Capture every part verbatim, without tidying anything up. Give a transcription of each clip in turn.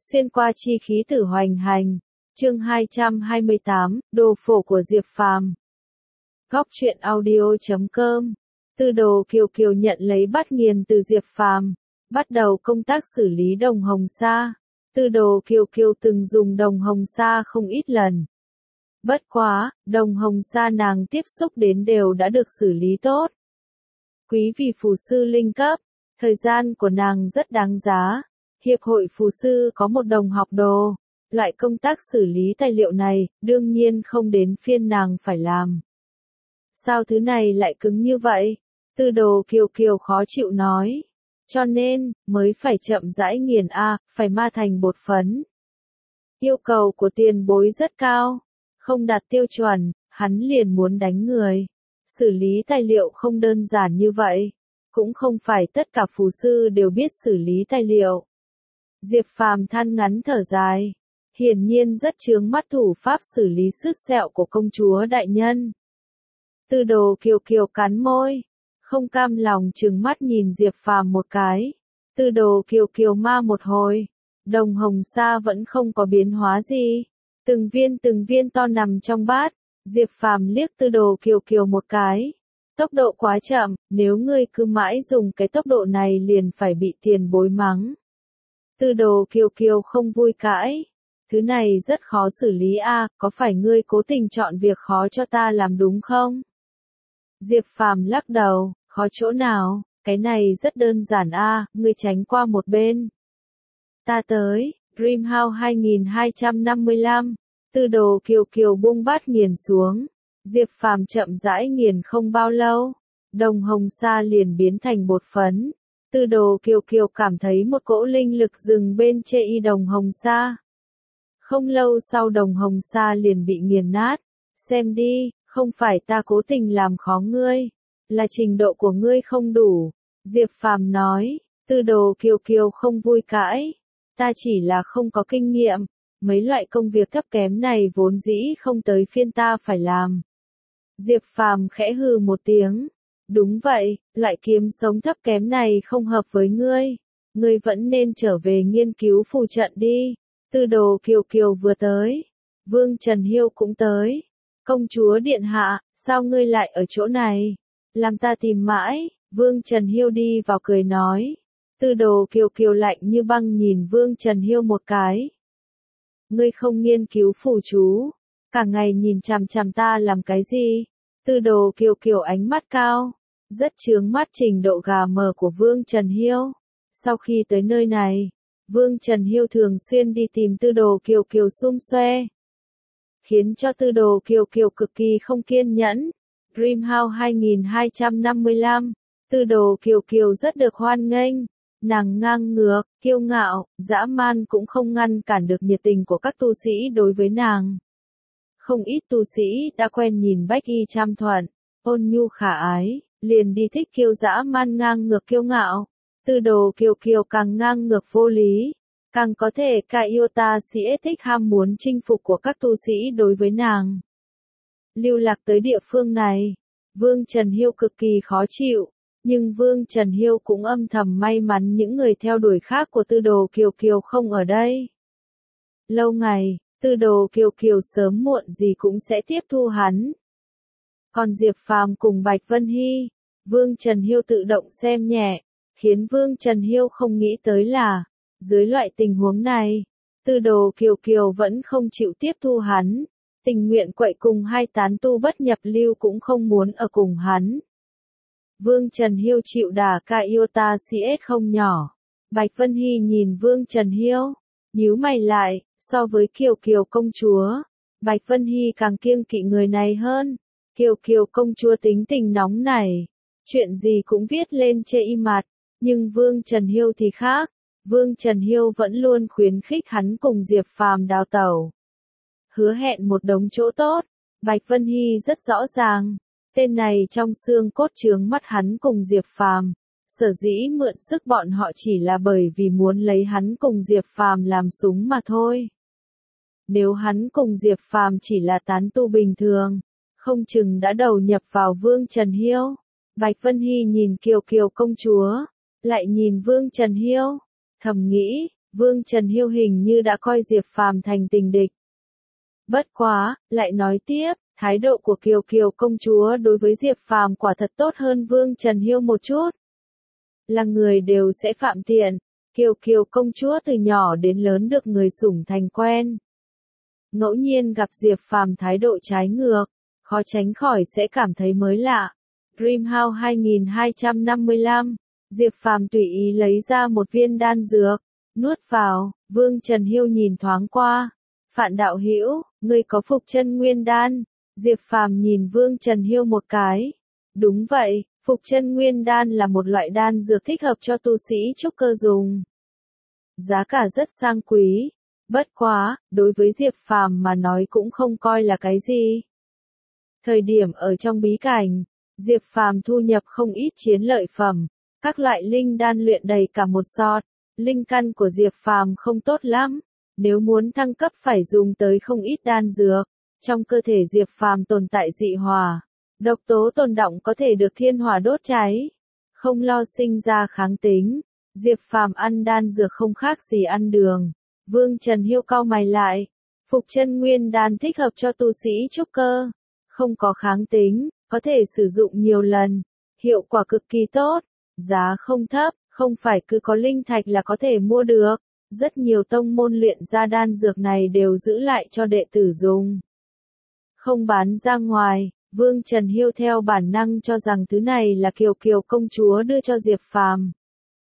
Xuyên qua chi khí tử hoành hành. Chương hai trăm hai mươi tám, Đồ phổ của Diệp Phàm. Góc truyện audio chấm com. Tư Đồ Kiều Kiều nhận lấy bát nghiền từ Diệp Phàm, bắt đầu công tác xử lý đồng hồng sa. Tư Đồ Kiều Kiều từng dùng đồng hồng sa không ít lần. Bất quá, đồng hồng sa nàng tiếp xúc đến đều đã được xử lý tốt. Quý vị phù sư linh cấp, thời gian của nàng rất đáng giá. Hiệp hội phù sư có một đồng học đồ. Loại công tác xử lý tài liệu này, đương nhiên không đến phiên nàng phải làm. Sao thứ này lại cứng như vậy? Tư Đồ Kiều Kiều khó chịu nói. Cho nên, mới phải chậm rãi nghiền a, phải ma thành bột phấn. Yêu cầu của tiền bối rất cao. Không đạt tiêu chuẩn, hắn liền muốn đánh người. Xử lý tài liệu không đơn giản như vậy. Cũng không phải tất cả phù sư đều biết xử lý tài liệu. Diệp Phàm than ngắn thở dài. Hiển nhiên rất chướng mắt thủ pháp xử lý sứt sẹo của công chúa đại nhân. Tư Đồ Kiều Kiều cắn môi, không cam lòng trừng mắt nhìn Diệp Phàm một cái. Tư Đồ Kiều Kiều ma một hồi, đồng hồng sa vẫn không có biến hóa gì. Từng viên từng viên to nằm trong bát, Diệp Phàm liếc Tư Đồ Kiều Kiều một cái. Tốc độ quá chậm, nếu ngươi cứ mãi dùng cái tốc độ này liền phải bị tiền bối mắng. Tư Đồ Kiều Kiều không vui cãi. Thứ này rất khó xử lý a, à, có phải ngươi cố tình chọn việc khó cho ta làm đúng không? Diệp Phàm lắc đầu, khó chỗ nào, cái này rất đơn giản a, à, ngươi tránh qua một bên. Ta tới, Dreamhouse hai nghìn hai trăm năm mươi lăm, Tư Đồ Kiều Kiều buông bát nghiền xuống. Diệp Phàm chậm rãi nghiền không bao lâu, đồng hồng sa liền biến thành bột phấn. Tư Đồ Kiều Kiều cảm thấy một cỗ linh lực dừng bên chê y đồng hồng sa. Không lâu sau đồng hồng sa liền bị nghiền nát. Xem đi, không phải ta cố tình làm khó ngươi, là trình độ của ngươi không đủ. Diệp Phàm nói. Tư Đồ Kiều Kiều không vui cãi. Ta chỉ là không có kinh nghiệm, mấy loại công việc thấp kém này vốn dĩ không tới phiên ta phải làm. Diệp Phàm khẽ hừ một tiếng. Đúng vậy, loại kiếm sống thấp kém này không hợp với ngươi. Ngươi vẫn nên trở về nghiên cứu phù trận đi. Tư Đồ Kiều Kiều vừa tới. Vương Trần Hiêu cũng tới. Công chúa điện hạ, sao ngươi lại ở chỗ này? Làm ta tìm mãi. Vương Trần Hiêu đi vào cười nói. Tư Đồ Kiều Kiều lạnh như băng nhìn Vương Trần Hiêu một cái. Ngươi không nghiên cứu phù chú. Cả ngày nhìn chằm chằm ta làm cái gì? Tư Đồ Kiều Kiều ánh mắt cao. Rất chướng mắt trình độ gà mờ của Vương Trần Hiêu. Sau khi tới nơi này, Vương Trần Hiêu thường xuyên đi tìm Tư Đồ Kiều Kiều xum xoe. Khiến cho Tư Đồ Kiều Kiều cực kỳ không kiên nhẫn. Dreamhouse hai nghìn hai trăm năm mươi lăm, Tư Đồ Kiều Kiều rất được hoan nghênh. Nàng ngang ngược, kiêu ngạo, dã man cũng không ngăn cản được nhiệt tình của các tu sĩ đối với nàng. Không ít tu sĩ đã quen nhìn Bách Y Trăm Thuận, ôn nhu khả ái, liền đi thích kiêu dã man ngang ngược kiêu ngạo. Tư Đồ Kiều Kiều càng ngang ngược vô lý, càng có thể ca yêu ta sĩ thích ham muốn chinh phục của các tu sĩ đối với nàng. Lưu lạc tới địa phương này, Vương Trần Hiêu cực kỳ khó chịu, nhưng Vương Trần Hiêu cũng âm thầm may mắn những người theo đuổi khác của Tư Đồ Kiều Kiều không ở đây. Lâu ngày, Tư Đồ Kiều Kiều sớm muộn gì cũng sẽ tiếp thu hắn. Còn Diệp Phàm cùng Bạch Vân Hy, Vương Trần Hiêu tự động xem nhẹ, khiến Vương Trần Hiêu không nghĩ tới là, dưới loại tình huống này, Tư Đồ Kiều Kiều vẫn không chịu tiếp thu hắn, tình nguyện quậy cùng hai tán tu bất nhập lưu cũng không muốn ở cùng hắn. Vương Trần Hiêu chịu đả ca yêu ta xê ét không nhỏ. Bạch Vân Hy nhìn Vương Trần Hiêu, nhíu mày lại, so với Kiều Kiều công chúa, Bạch Vân Hy càng kiêng kỵ người này hơn. Kiều Kiều công chúa tính tình nóng nảy, chuyện gì cũng viết lên chê y mặt, nhưng Vương Trần Hiêu thì khác. Vương Trần Hiêu vẫn luôn khuyến khích hắn cùng Diệp Phàm đào tẩu, hứa hẹn một đống chỗ tốt. Bạch Vân Hy rất rõ ràng, tên này trong xương cốt chướng mắt hắn cùng Diệp Phàm, sở dĩ mượn sức bọn họ chỉ là bởi vì muốn lấy hắn cùng Diệp Phàm làm súng mà thôi. Nếu hắn cùng Diệp Phàm chỉ là tán tu bình thường, không chừng đã đầu nhập vào Vương Trần Hiêu. Bạch Vân Hy nhìn Kiều Kiều công chúa, lại nhìn Vương Trần Hiêu, thầm nghĩ, Vương Trần Hiêu hình như đã coi Diệp Phàm thành tình địch. Bất quá, lại nói tiếp, thái độ của Kiều Kiều công chúa đối với Diệp Phàm quả thật tốt hơn Vương Trần Hiêu một chút. Là người đều sẽ phạm tiện, Kiều Kiều công chúa từ nhỏ đến lớn được người sủng thành quen. Ngẫu nhiên gặp Diệp Phàm thái độ trái ngược, khó tránh khỏi sẽ cảm thấy mới lạ. Dreamhouse hai nghìn hai trăm năm mươi lăm, Diệp Phàm tùy ý lấy ra một viên đan dược, nuốt vào, Vương Trần Hiêu nhìn thoáng qua. Phạn đạo hữu, ngươi có phục chân nguyên đan? Diệp Phàm nhìn Vương Trần Hiêu một cái. Đúng vậy, phục chân nguyên đan là một loại đan dược thích hợp cho tu sĩ trúc cơ dùng. Giá cả rất sang quý. Bất quá, đối với Diệp Phàm mà nói cũng không coi là cái gì. Thời điểm ở trong bí cảnh, Diệp Phàm thu nhập không ít chiến lợi phẩm, các loại linh đan luyện đầy cả một sọt. Linh căn của Diệp Phàm không tốt lắm, nếu muốn thăng cấp phải dùng tới không ít đan dược. Trong cơ thể Diệp Phàm tồn tại dị hỏa, độc tố tồn đọng có thể được thiên hỏa đốt cháy, không lo sinh ra kháng tính. Diệp Phàm ăn đan dược không khác gì ăn đường. Vương Trần Hiêu cau mày lại, phục chân nguyên đan thích hợp cho tu sĩ trúc cơ, không có kháng tính, có thể sử dụng nhiều lần, hiệu quả cực kỳ tốt, giá không thấp, không phải cứ có linh thạch là có thể mua được. Rất nhiều tông môn luyện ra đan dược này đều giữ lại cho đệ tử dùng, không bán ra ngoài. Vương Trần Hiêu theo bản năng cho rằng thứ này là Kiều Kiều công chúa đưa cho Diệp Phàm.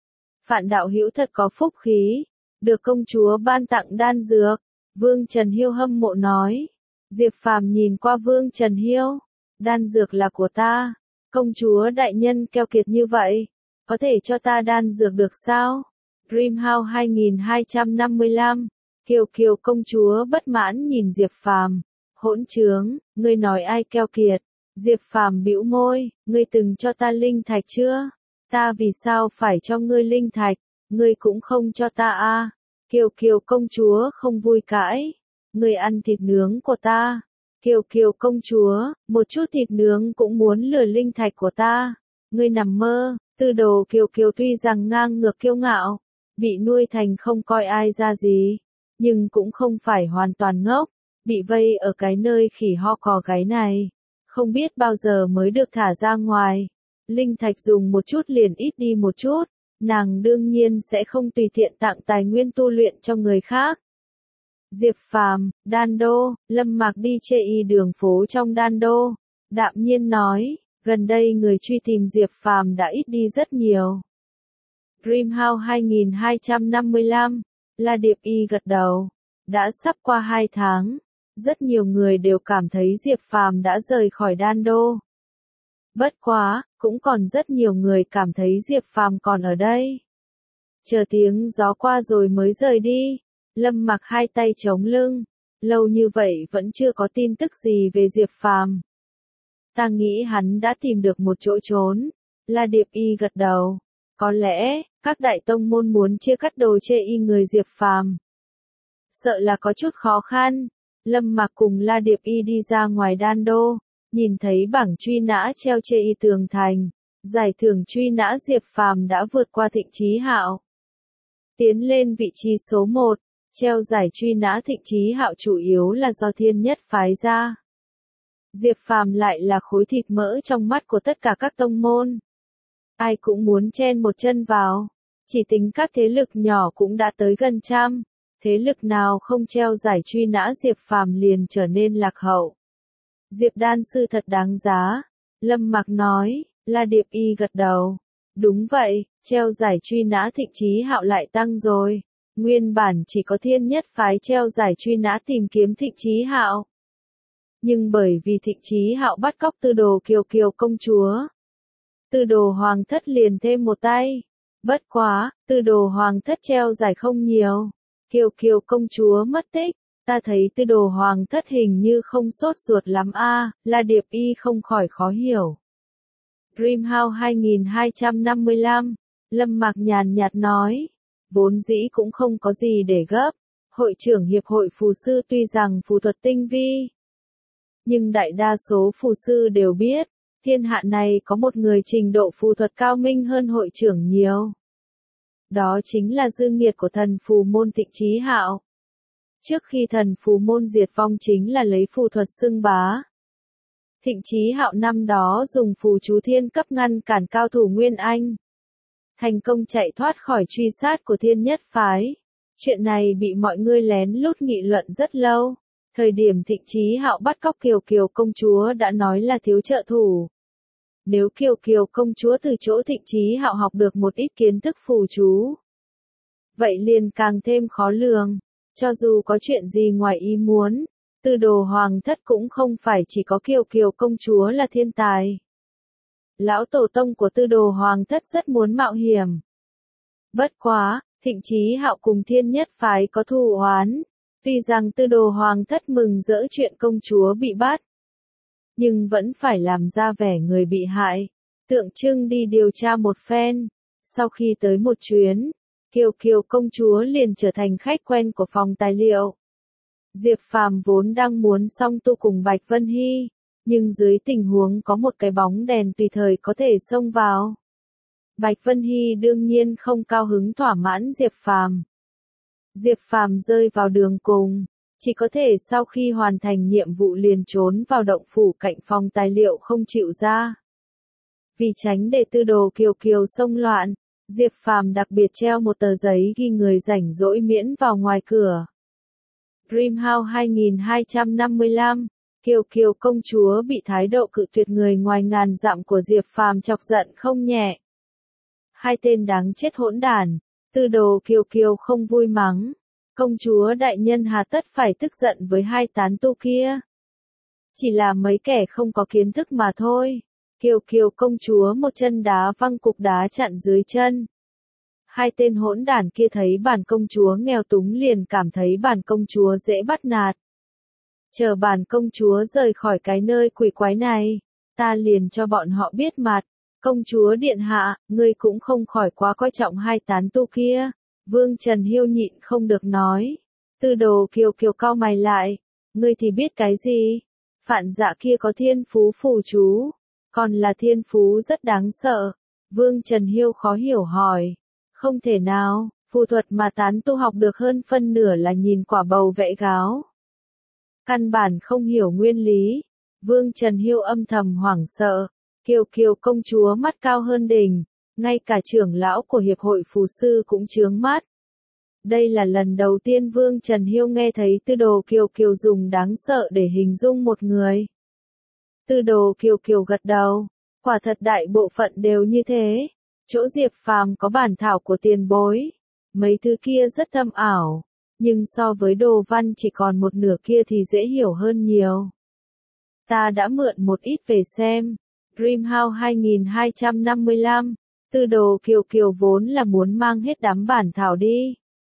Phạn đạo hữu thật có phúc khí, được công chúa ban tặng đan dược. Vương Trần Hiêu hâm mộ nói. Diệp Phàm nhìn qua Vương Trần Hiêu, đan dược là của ta, công chúa đại nhân keo kiệt như vậy, có thể cho ta đan dược được sao? Dreamhouse hai nghìn hai trăm năm mươi lăm, Kiều Kiều công chúa bất mãn nhìn Diệp Phàm, hỗn trướng, ngươi nói ai keo kiệt? Diệp Phàm bĩu môi, ngươi từng cho ta linh thạch chưa? Ta vì sao phải cho ngươi linh thạch, ngươi cũng không cho ta a. À? Kiều Kiều công chúa không vui cãi, ngươi ăn thịt nướng của ta. Kiều Kiều công chúa, một chút thịt nướng cũng muốn lừa linh thạch của ta. Ngươi nằm mơ. Tư đồ Kiều Kiều tuy rằng ngang ngược kiêu ngạo, bị nuôi thành không coi ai ra gì, nhưng cũng không phải hoàn toàn ngốc, bị vây ở cái nơi khỉ ho cò gáy này, không biết bao giờ mới được thả ra ngoài. Linh thạch dùng một chút liền ít đi một chút, nàng đương nhiên sẽ không tùy tiện tặng tài nguyên tu luyện cho người khác. Diệp Phàm, Đan Đô, Lâm Mạc đi chê y đường phố trong Đan Đô, đạm nhiên nói, gần đây người truy tìm Diệp Phàm đã ít đi rất nhiều. Dreamhouse hai nghìn hai trăm năm mươi lăm, La Điệp Y gật đầu, đã sắp qua hai tháng, rất nhiều người đều cảm thấy Diệp Phàm đã rời khỏi Đan Đô. Bất quá, cũng còn rất nhiều người cảm thấy Diệp Phàm còn ở đây. Chờ tiếng gió qua rồi mới rời đi. Lâm Mặc hai tay chống lưng, lâu như vậy vẫn chưa có tin tức gì về Diệp Phàm. Ta nghĩ hắn đã tìm được một chỗ trốn. La Điệp Y gật đầu. Có lẽ, các đại tông môn muốn chia cắt đồ chê y người Diệp Phàm. Sợ là có chút khó khăn. Lâm Mặc cùng La Điệp Y đi ra ngoài Đan Đô, nhìn thấy bảng truy nã treo chê y tường thành. Giải thưởng truy nã Diệp Phàm đã vượt qua Thịnh Chí Hạo, tiến lên vị trí số một. Treo giải truy nã Thịnh Chí Hạo chủ yếu là do Thiên Nhất phái ra. Diệp Phàm lại là khối thịt mỡ trong mắt của tất cả các tông môn. Ai cũng muốn chen một chân vào. Chỉ tính các thế lực nhỏ cũng đã tới gần trăm. Thế lực nào không treo giải truy nã Diệp Phàm liền trở nên lạc hậu. Diệp đan sư thật đáng giá. Lâm Mặc nói. La Điệp Y gật đầu. Đúng vậy, treo giải truy nã Thịnh Chí Hạo lại tăng rồi. Nguyên bản chỉ có Thiên Nhất phái treo giải truy nã tìm kiếm Thịnh Chí Hạo. Nhưng bởi vì Thịnh Chí Hạo bắt cóc Tư Đồ Kiều Kiều công chúa, Tư Đồ Hoàng thất liền thêm một tay. Bất quá, Tư Đồ Hoàng thất treo giải không nhiều. Kiều Kiều công chúa mất tích, ta thấy Tư Đồ Hoàng thất hình như không sốt ruột lắm a. À, La Điệp Y không khỏi khó hiểu. Dreamhouse hai nghìn hai trăm năm mươi lăm, Lâm Mặc nhàn nhạt nói. Vốn dĩ cũng không có gì để gấp. Hội trưởng Hiệp hội Phù sư tuy rằng phù thuật tinh vi, nhưng đại đa số phù sư đều biết, thiên hạ này có một người trình độ phù thuật cao minh hơn hội trưởng nhiều. Đó chính là dư nghiệt của thần phù môn Thịnh Chí Hạo. Trước khi thần phù môn diệt vong chính là lấy phù thuật xưng bá. Thịnh Chí Hạo năm đó dùng phù chú thiên cấp ngăn cản cao thủ Nguyên Anh, thành công chạy thoát khỏi truy sát của Thiên Nhất Phái. Chuyện này bị mọi người lén lút nghị luận rất lâu. Thời điểm Thịnh Chí Hạo bắt cóc Kiều Kiều công chúa đã nói là thiếu trợ thủ. Nếu Kiều Kiều công chúa từ chỗ Thịnh Chí Hạo học được một ít kiến thức phù chú, vậy liền càng thêm khó lường. Cho dù có chuyện gì ngoài ý muốn, Tư Đồ Hoàng thất cũng không phải chỉ có Kiều Kiều công chúa là thiên tài. Lão tổ tông của Tư Đồ Hoàng thất rất muốn mạo hiểm. Bất quá, Thịnh Chí Hạo cùng Thiên Nhất Phái có thù oán. Tuy rằng Tư Đồ Hoàng thất mừng rỡ chuyện công chúa bị bắt, nhưng vẫn phải làm ra vẻ người bị hại, tượng trưng đi điều tra một phen. Sau khi tới một chuyến, Kiều Kiều công chúa liền trở thành khách quen của phòng tài liệu. Diệp Phàm vốn đang muốn song tu cùng Bạch Vân Hy, nhưng dưới tình huống có một cái bóng đèn tùy thời có thể xông vào, Bạch Vân Hy đương nhiên không cao hứng thỏa mãn Diệp Phàm. Diệp Phàm rơi vào đường cùng, chỉ có thể sau khi hoàn thành nhiệm vụ liền trốn vào động phủ cạnh phòng tài liệu không chịu ra. Vì tránh để Tư Đồ Kiều Kiều xông loạn, Diệp Phàm đặc biệt treo một tờ giấy ghi người rảnh rỗi miễn vào ngoài cửa. Dreamhouse hai nghìn hai trăm năm mươi lăm, Kiều Kiều công chúa bị thái độ cự tuyệt người ngoài ngàn dặm của Diệp Phàm chọc giận không nhẹ. Hai tên đáng chết hỗn đản, Tư Đồ Kiều Kiều không vui mắng. Công chúa đại nhân hà tất phải tức giận với hai tán tu kia. Chỉ là mấy kẻ không có kiến thức mà thôi. Kiều Kiều công chúa một chân đá văng cục đá chặn dưới chân. Hai tên hỗn đản kia thấy bản công chúa nghèo túng liền cảm thấy bản công chúa dễ bắt nạt. Chờ bản công chúa rời khỏi cái nơi quỷ quái này, ta liền cho bọn họ biết mặt. Công chúa điện hạ, ngươi cũng không khỏi quá coi trọng hai tán tu kia. Vương Trần Hiêu nhịn không được nói. Tư Đồ Kiều Kiều cau mày lại. Ngươi thì biết cái gì? Phạn Dạ kia có thiên phú phù chú, còn là thiên phú rất đáng sợ. Vương Trần Hiêu khó hiểu hỏi. Không thể nào, phù thuật mà tán tu học được hơn phân nửa là nhìn quả bầu vẽ gáo. Căn bản không hiểu nguyên lý. Vương Trần Hiêu âm thầm hoảng sợ. Kiều Kiều công chúa mắt cao hơn đỉnh, ngay cả trưởng lão của Hiệp hội Phù sư cũng chướng mắt. Đây là lần đầu tiên Vương Trần Hiêu nghe thấy Tư Đồ Kiều Kiều dùng đáng sợ để hình dung một người. Tư Đồ Kiều Kiều gật đầu, quả thật đại bộ phận đều như thế. Chỗ Diệp Phàm có bản thảo của tiền bối, mấy thứ kia rất thâm ảo, nhưng so với đồ văn chỉ còn một nửa kia thì dễ hiểu hơn nhiều. Ta đã mượn một ít về xem. Dreamhouse hai nghìn hai trăm năm mươi lăm, Tư Đồ Kiều Kiều vốn là muốn mang hết đám bản thảo đi.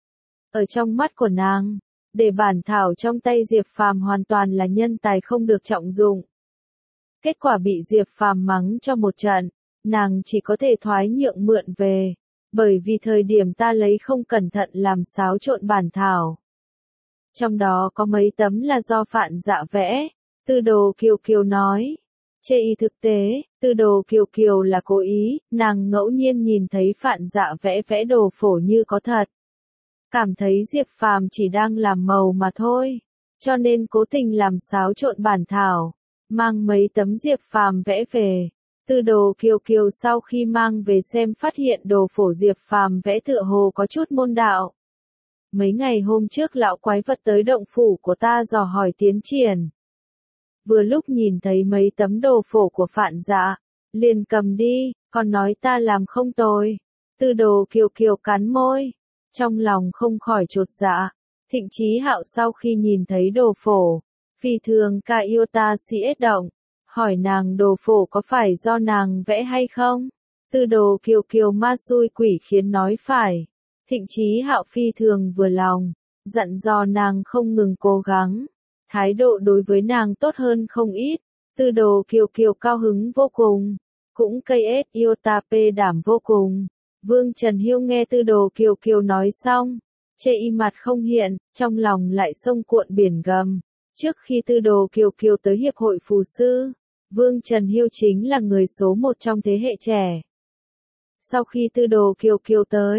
Ở trong mắt của nàng, để bản thảo trong tay Diệp Phàm hoàn toàn là nhân tài không được trọng dụng. Kết quả bị Diệp Phàm mắng cho một trận, nàng chỉ có thể thoái nhượng mượn về, bởi vì thời điểm ta lấy không cẩn thận làm xáo trộn bản thảo. Trong đó có mấy tấm là do Phạn Dạ vẽ, Tư Đồ Kiều Kiều nói. Chê y thực tế, Tư Đồ Kiều Kiều là cố ý, nàng ngẫu nhiên nhìn thấy Phạn Dạ vẽ vẽ đồ phổ như có thật. Cảm thấy Diệp Phàm chỉ đang làm màu mà thôi, cho nên cố tình làm xáo trộn bản thảo, mang mấy tấm Diệp Phàm vẽ về. Tư Đồ Kiều Kiều sau khi mang về xem phát hiện đồ phổ Diệp Phàm vẽ tựa hồ có chút môn đạo. Mấy ngày hôm trước lão quái vật tới động phủ của ta dò hỏi tiến triển. Vừa lúc nhìn thấy mấy tấm đồ phổ của Phạn Dạ, liền cầm đi, còn nói ta làm không tồi. Tư Đồ Kiều Kiều cắn môi, trong lòng không khỏi chột dạ. Thịnh Chí Hạo sau khi nhìn thấy đồ phổ, phi thường ca yêu ta si ết động, hỏi nàng đồ phổ có phải do nàng vẽ hay không? Tư Đồ Kiều Kiều ma xui quỷ khiến nói phải. Thịnh Chí Hạo phi thường vừa lòng, dặn dò nàng không ngừng cố gắng. Thái độ đối với nàng tốt hơn không ít. Tư Đồ Kiều Kiều cao hứng vô cùng, cũng cây ết yêu ta pê đảm vô cùng. Vương Trần Hiêu nghe Tư Đồ Kiều Kiều nói xong, chê y mặt không hiện, trong lòng lại sông cuộn biển gầm. Trước khi Tư Đồ Kiều Kiều tới Hiệp hội Phù sư, Vương Trần Hiêu chính là người số một trong thế hệ trẻ. Sau khi Tư Đồ Kiều Kiều tới,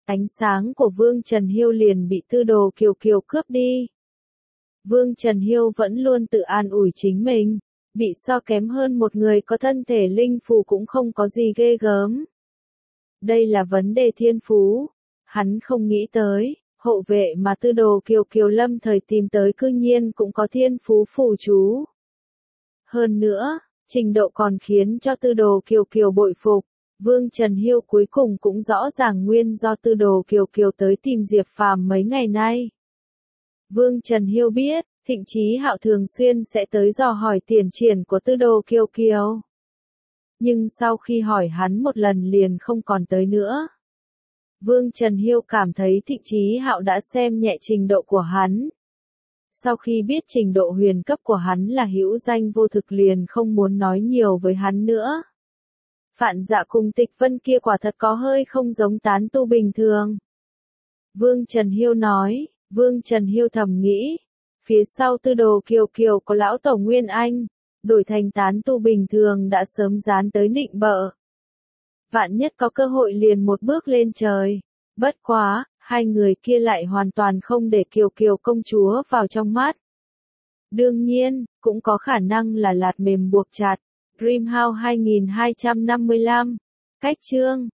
ánh sáng của Vương Trần Hiêu liền bị Tư Đồ Kiều Kiều cướp đi. Vương Trần Hiêu vẫn luôn tự an ủi chính mình, bị so kém hơn một người có thân thể linh phù cũng không có gì ghê gớm. Đây là vấn đề thiên phú. Hắn không nghĩ tới, hộ vệ mà Tư Đồ Kiều Kiều lâm thời tìm tới cư nhiên cũng có thiên phú phù chú. Hơn nữa, trình độ còn khiến cho Tư Đồ Kiều Kiều bội phục. Vương Trần Hiêu cuối cùng cũng rõ ràng nguyên do Tư Đồ Kiều Kiều tới tìm Diệp Phàm mấy ngày nay. Vương Trần Hiêu biết, Thịnh Chí Hạo thường xuyên sẽ tới dò hỏi tiền triển của Tư Đồ Kiều Kiều. Nhưng sau khi hỏi hắn một lần liền không còn tới nữa. Vương Trần Hiêu cảm thấy Thịnh Chí Hạo đã xem nhẹ trình độ của hắn. Sau khi biết trình độ huyền cấp của hắn là hữu danh vô thực liền không muốn nói nhiều với hắn nữa. Phạn Dạ cùng Tịch Vân kia quả thật có hơi không giống tán tu bình thường. Vương Trần Hiêu nói, Vương Trần Hiêu thầm nghĩ, phía sau Tư Đồ Kiều Kiều có lão tổ Nguyên Anh, đổi thành tán tu bình thường đã sớm dán tới nịnh bợ. Vạn nhất có cơ hội liền một bước lên trời. Bất quá, hai người kia lại hoàn toàn không để Kiều Kiều công chúa vào trong mắt. Đương nhiên, cũng có khả năng là lạt mềm buộc chặt. Dreamhouse hai nghìn hai trăm năm mươi lăm. Cách chương